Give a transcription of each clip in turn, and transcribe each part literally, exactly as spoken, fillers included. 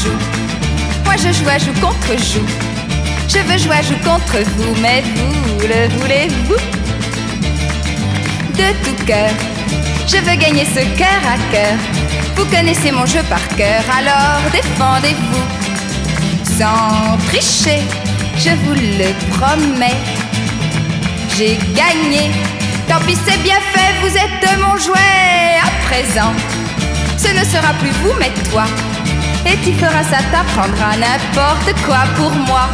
joue. Moi je joue à joue contre joue. Je veux jouer à joue contre vous, mais vous, le voulez-vous? De tout cœur, je veux gagner ce cœur à cœur. Vous connaissez mon jeu par cœur, alors défendez-vous. Sans tricher, je vous le promets. J'ai gagné, tant pis c'est bien fait, vous êtes de mon jouet. À présent, ce ne sera plus vous mais toi. Et tu feras ça, t'apprendras n'importe quoi pour moi.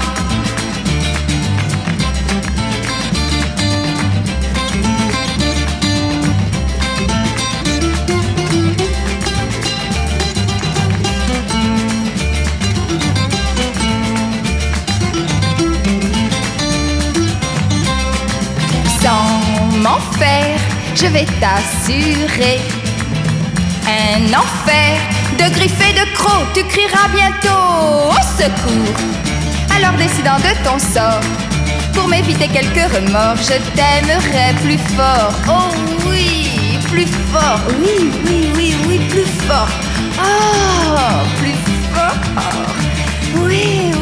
Sans m'en faire, je vais t'assurer un enfer de griffes et de crocs. Tu crieras bientôt au secours. Alors décidant de ton sort, pour m'éviter quelques remords, je t'aimerai plus fort. Oh oui, plus fort. Oui, oui, oui, oui, plus fort. Oh, plus fort. Oui, oui.